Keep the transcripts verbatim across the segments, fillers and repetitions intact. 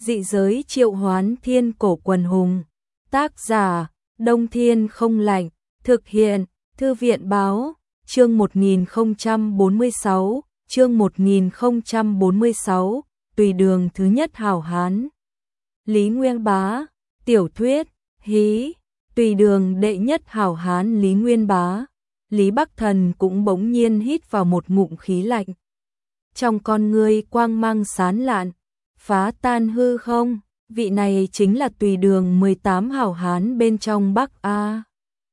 Dị giới triệu hoán thiên cổ quần hùng. Tác giả, Đông Thiên không lạnh. Thực hiện, Thư viện báo, chương một nghìn không trăm bốn mươi sáu, chương một nghìn không trăm bốn mươi sáu, Tùy đường thứ nhất hảo hán. Lý Nguyên Bá, tiểu thuyết, hí, Tùy đường đệ nhất hảo hán Lý Nguyên Bá. Lý Bắc Thần cũng bỗng nhiên hít vào một ngụm khí lạnh. Trong con ngươi quang mang sán lạn, phá tan hư không, vị này chính là Tùy đường mười tám hảo hán bên trong Bắc A.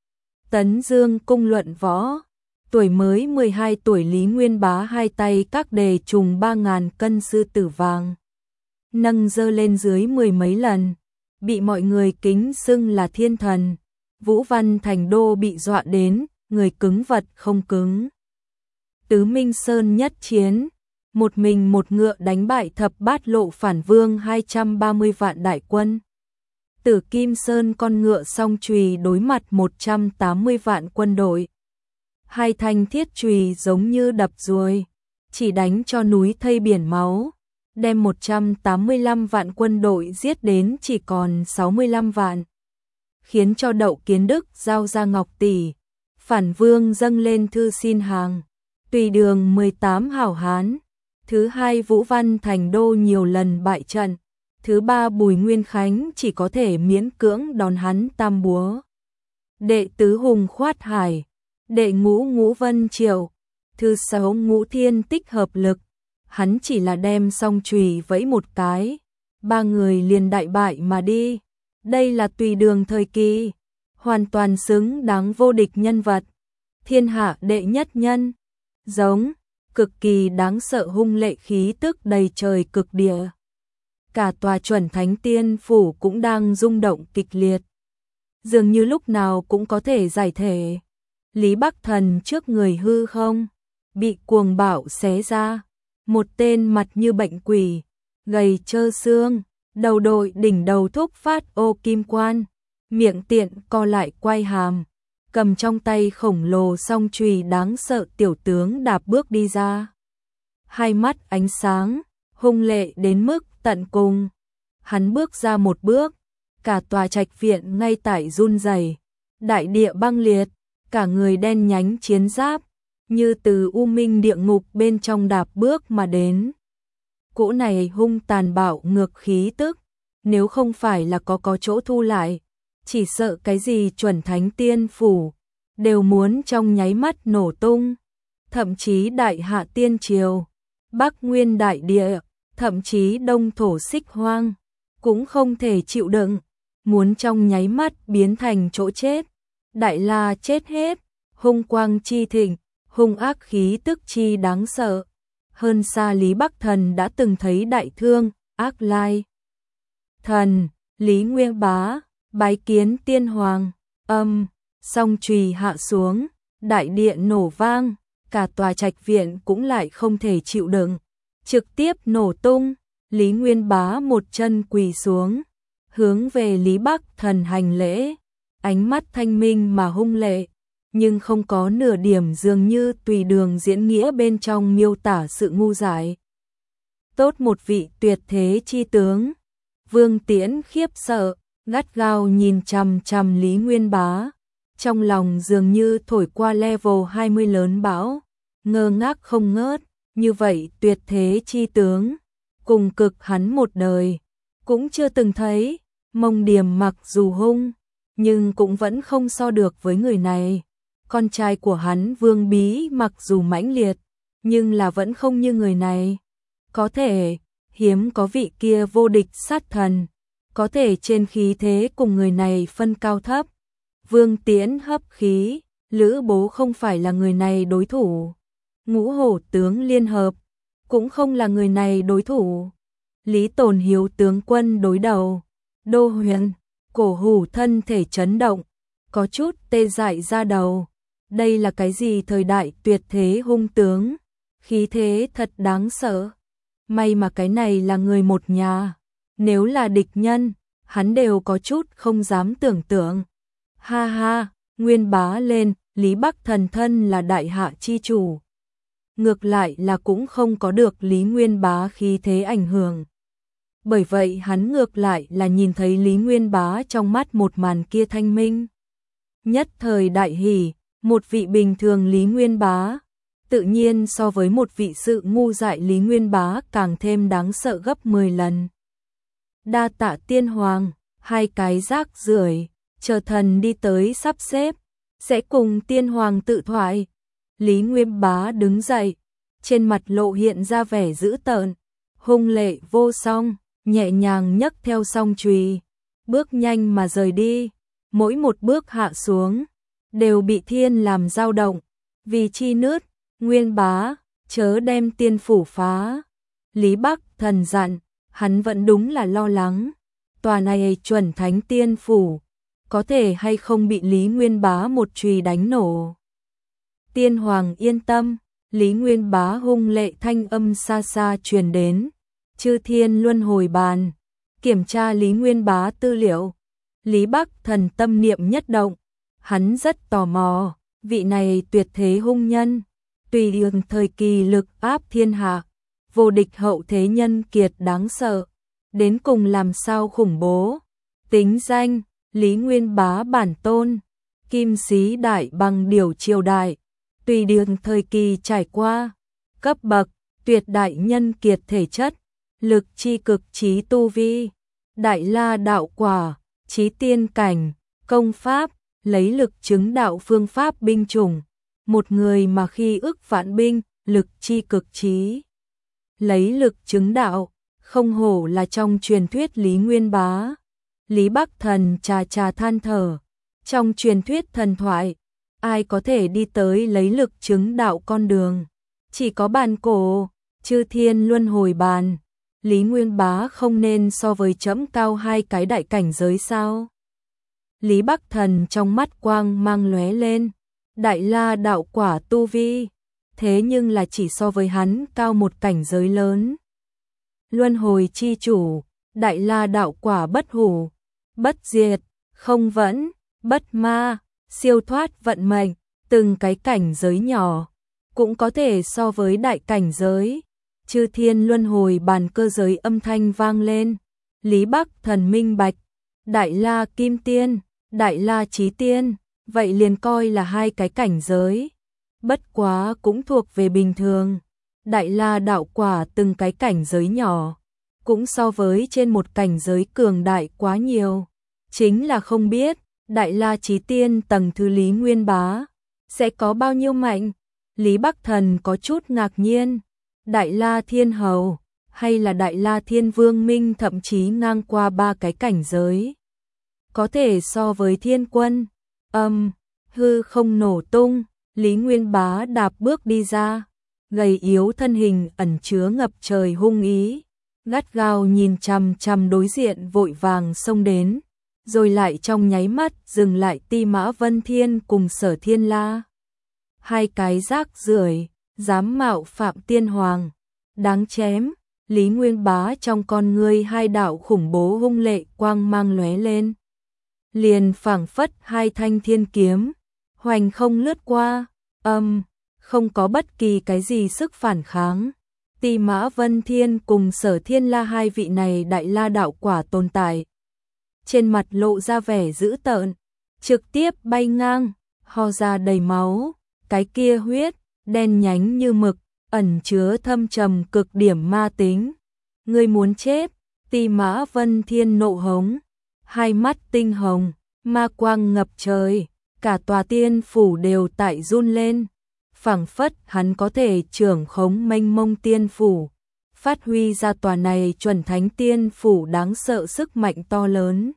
Tấn Dương cung luận võ, tuổi mới mười hai tuổi Lý Nguyên Bá hai tay các đề trùng ba ngàn cân sư tử vàng. Nâng dơ lên dưới mười mấy lần, bị mọi người kính xưng là thiên thần. Vũ Văn Thành Đô bị dọa đến, người cứng vật không cứng. Tứ Minh Sơn nhất chiến, một mình một ngựa đánh bại thập bát lộ phản vương hai trăm ba mươi vạn đại quân. Tử Kim Sơn con ngựa song chùy đối mặt một trăm tám mươi vạn quân đội. Hai thanh thiết chùy giống như đập ruồi, chỉ đánh cho núi thây biển máu, đem một trăm tám mươi lăm vạn quân đội giết đến chỉ còn sáu mươi lăm vạn. Khiến cho Đậu Kiến Đức giao ra ngọc tỷ, phản vương dâng lên thư xin hàng. Tùy đường mười tám hảo hán. Thứ hai Vũ Văn Thành Đô nhiều lần bại trận. Thứ ba Bùi Nguyên Khánh chỉ có thể miễn cưỡng đón hắn tam búa. Đệ tứ Hùng Khoát Hải. Đệ ngũ Ngũ Vân Triệu. Thứ sáu Ngũ Thiên Tích hợp lực. Hắn chỉ là đem song chùy vẫy một cái, ba người liền đại bại mà đi. Đây là Tùy đường thời kỳ, hoàn toàn xứng đáng vô địch nhân vật. Thiên hạ đệ nhất nhân, giống, cực kỳ đáng sợ hung lệ khí tức đầy trời cực địa. Cả tòa Chuẩn Thánh Tiên Phủ cũng đang rung động kịch liệt. Dường như lúc nào cũng có thể giải thể. Lý Bắc Thần trước người hư không, bị cuồng bạo xé ra. Một tên mặt như bệnh quỷ, gầy trơ xương, đầu đội đỉnh đầu thúc phát ô kim quan, miệng tiện co lại quay hàm, cầm trong tay khổng lồ song chùy đáng sợ tiểu tướng đạp bước đi ra. Hai mắt ánh sáng, hung lệ đến mức tận cùng. Hắn bước ra một bước, cả tòa trạch viện ngay tại run rẩy, đại địa băng liệt, cả người đen nhánh chiến giáp, như từ u minh địa ngục bên trong đạp bước mà đến. Cỗ này hung tàn bạo ngược khí tức, nếu không phải là có có chỗ thu lại, chỉ sợ cái gì Chuẩn Thánh Tiên Phủ đều muốn trong nháy mắt nổ tung. Thậm chí Đại Hạ Tiên Triều, Bắc Nguyên Đại Địa, thậm chí Đông Thổ Xích Hoang cũng không thể chịu đựng, muốn trong nháy mắt biến thành chỗ chết. Đại La chết hết, hung quang chi thịnh, hung ác khí tức chi đáng sợ. Hơn xa Lý Bắc Thần đã từng thấy đại thương, ác lai. Thần, Lý Nguyên Bá, bái kiến tiên hoàng, âm, song chùy hạ xuống, đại điện nổ vang, cả tòa trạch viện cũng lại không thể chịu đựng, trực tiếp nổ tung. Lý Nguyên Bá một chân quỳ xuống, hướng về Lý Bắc Thần hành lễ, ánh mắt thanh minh mà hung lệ, nhưng không có nửa điểm dường như Tùy đường diễn nghĩa bên trong miêu tả sự ngu dại. Tốt một vị tuyệt thế chi tướng. Vương Tiễn khiếp sợ, gắt gao nhìn chằm chằm Lý Nguyên Bá, trong lòng dường như thổi qua level hai mươi lớn bão, ngơ ngác không ngớt. Như vậy tuyệt thế chi tướng, cùng cực hắn một đời cũng chưa từng thấy. Mông Điềm mặc dù hung, nhưng cũng vẫn không so được với người này. Con trai của hắn Vương Bí mặc dù mãnh liệt, nhưng là vẫn không như người này. Có thể, hiếm có vị kia vô địch sát thần, có thể trên khí thế cùng người này phân cao thấp. Vương Tiễn hấp khí, Lữ Bố không phải là người này đối thủ. Ngũ Hổ tướng liên hợp, cũng không là người này đối thủ. Lý Tồn Hiếu tướng quân đối đầu. Đô Huyền, cổ hủ thân thể chấn động, có chút tê dại ra đầu. Đây là cái gì thời đại tuyệt thế hung tướng, khí thế thật đáng sợ. May mà cái này là người một nhà, nếu là địch nhân, hắn đều có chút không dám tưởng tượng. Ha ha, Nguyên Bá lên, Lý Bắc Thần thân là đại hạ chi chủ. Ngược lại là cũng không có được Lý Nguyên Bá khí thế ảnh hưởng. bởi vậy hắn ngược lại là nhìn thấy Lý Nguyên Bá trong mắt một màn kia thanh minh. Nhất thời đại hỉ, một vị bình thường Lý Nguyên Bá, tự nhiên so với một vị sự ngu dại Lý Nguyên Bá càng thêm đáng sợ gấp mười lần. Đa tạ tiên hoàng, hai cái rác rưởi, chờ thần đi tới sắp xếp, sẽ cùng tiên hoàng tự thoại. Lý Nguyên Bá đứng dậy, trên mặt lộ hiện ra vẻ dữ tợn, hung lệ vô song, nhẹ nhàng nhấc theo song chùy, bước nhanh mà rời đi, mỗi một bước hạ xuống đều bị thiên làm dao động, vì chi nứt, Nguyên Bá, chớ đem tiên phủ phá. Lý Bắc Thần dặn, hắn vẫn đúng là lo lắng, tòa này chuẩn thánh tiên phủ, có thể hay không bị Lý Nguyên Bá một chùy đánh nổ. Tiên hoàng yên tâm, Lý Nguyên Bá hung lệ thanh âm xa xa truyền đến, chư thiên luân hồi bàn, kiểm tra Lý Nguyên Bá tư liệu. Lý Bắc Thần tâm niệm nhất động, hắn rất tò mò, vị này tuyệt thế hung nhân, tùy đường thời kỳ lực áp thiên hạ, vô địch hậu thế nhân kiệt đáng sợ, đến cùng làm sao khủng bố. Tính danh, Lý Nguyên Bá bản tôn, kim sĩ đại bằng điểu triều đại, tùy đường thời kỳ trải qua, cấp bậc, tuyệt đại nhân kiệt thể chất, lực chi cực trí tu vi, đại la đạo quả, trí tiên cảnh, công pháp, lấy lực chứng đạo phương pháp binh chủng, một người mà khi ức vạn binh, lực chi cực trí. Lấy lực chứng đạo, không hổ là trong truyền thuyết Lý Nguyên Bá. Lý Bắc Thần trà trà than thở, trong truyền thuyết thần thoại, ai có thể đi tới lấy lực chứng đạo con đường, chỉ có bàn cổ, chư thiên luân hồi bàn. Lý Nguyên Bá không nên so với trẫm cao hai cái đại cảnh giới sao? Lý Bắc Thần trong mắt quang mang lóe lên, đại la đạo quả tu vi, thế nhưng là chỉ so với hắn cao một cảnh giới lớn. Luân hồi chi chủ, đại la đạo quả bất hủ, bất diệt, không vẫn, bất ma, siêu thoát vận mệnh, từng cái cảnh giới nhỏ, cũng có thể so với đại cảnh giới. Chư thiên luân hồi bàn cơ giới âm thanh vang lên, Lý Bắc Thần minh bạch, đại la kim tiên, đại la chí tiên, vậy liền coi là hai cái cảnh giới, bất quá cũng thuộc về bình thường. Đại la đạo quả từng cái cảnh giới nhỏ, cũng so với trên một cảnh giới cường đại quá nhiều, chính là không biết, đại la chí tiên tầng thứ Lý Nguyên Bá, sẽ có bao nhiêu mạnh. Lý Bắc Thần có chút ngạc nhiên, đại la thiên hầu, hay là đại la thiên vương minh thậm chí ngang qua ba cái cảnh giới. Có thể so với thiên quân, âm, hư không nổ tung, Lý Nguyên Bá đạp bước đi ra, gầy yếu thân hình ẩn chứa ngập trời hung ý, gắt gao nhìn chằm chằm đối diện vội vàng xông đến, rồi lại trong nháy mắt dừng lại Ti Mã Vân Thiên cùng Sở Thiên La. Hai cái rác rưởi, dám mạo phạm tiên hoàng, đáng chém. Lý Nguyên Bá trong con ngươi hai đạo khủng bố hung lệ quang mang lóe lên, liền phảng phất hai thanh thiên kiếm, hoành không lướt qua, âm, không có bất kỳ cái gì sức phản kháng. Ti Mã Vân Thiên cùng Sở Thiên La hai vị này đại la đạo quả tồn tại, trên mặt lộ ra vẻ dữ tợn, trực tiếp bay ngang, ho ra đầy máu, cái kia huyết, đen nhánh như mực, ẩn chứa thâm trầm cực điểm ma tính. Ngươi muốn chết? Ti Mã Vân Thiên nộ hống, hai mắt tinh hồng, ma quang ngập trời, cả tòa tiên phủ đều tại run lên, phảng phất hắn có thể trưởng khống mênh mông tiên phủ, phát huy ra tòa này chuẩn thánh tiên phủ đáng sợ sức mạnh to lớn,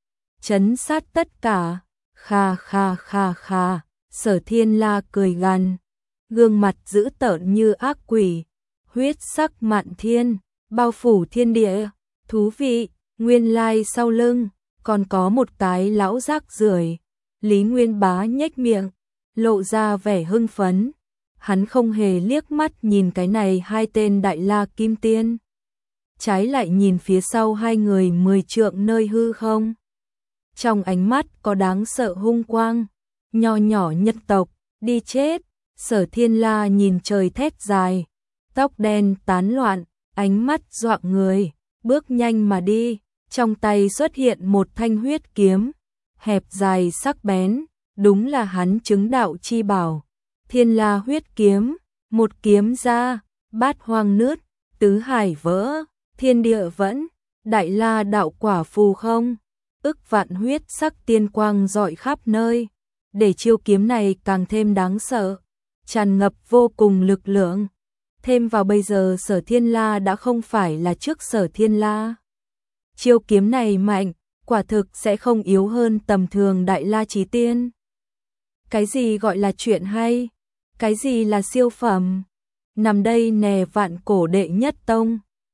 chấn sát tất cả. Kha kha kha kha, Sở Thiên La cười gằn, gương mặt dữ tợn như ác quỷ, huyết sắc mạn thiên, bao phủ thiên địa. Thú vị, nguyên lai sau lưng còn có một cái lão rác rưởi. Lý Nguyên Bá nhếch miệng, lộ ra vẻ hưng phấn. Hắn không hề liếc mắt nhìn cái này hai tên đại la kim tiên, trái lại nhìn phía sau hai người mười trượng nơi hư không. Trong ánh mắt có đáng sợ hung quang, nho nhỏ nhân tộc, đi chết. Sở Thiên La nhìn trời thét dài, tóc đen tán loạn, ánh mắt dọa người, bước nhanh mà đi, trong tay xuất hiện một thanh huyết kiếm, hẹp dài sắc bén, đúng là hắn chứng đạo chi bảo. Thiên La huyết kiếm, một kiếm ra, bát hoang nứt, tứ hải vỡ, thiên địa vẫn, đại la đạo quả phù không, ức vạn huyết sắc tiên quang rọi khắp nơi, để chiêu kiếm này càng thêm đáng sợ, tràn ngập vô cùng lực lượng. Thêm vào bây giờ Sở Thiên La đã không phải là trước Sở Thiên La. Chiêu kiếm này mạnh, quả thực sẽ không yếu hơn tầm thường đại la chí tiên. Cái gì gọi là chuyện hay? Cái gì là siêu phẩm? Nằm đây nè vạn cổ đệ nhất tông,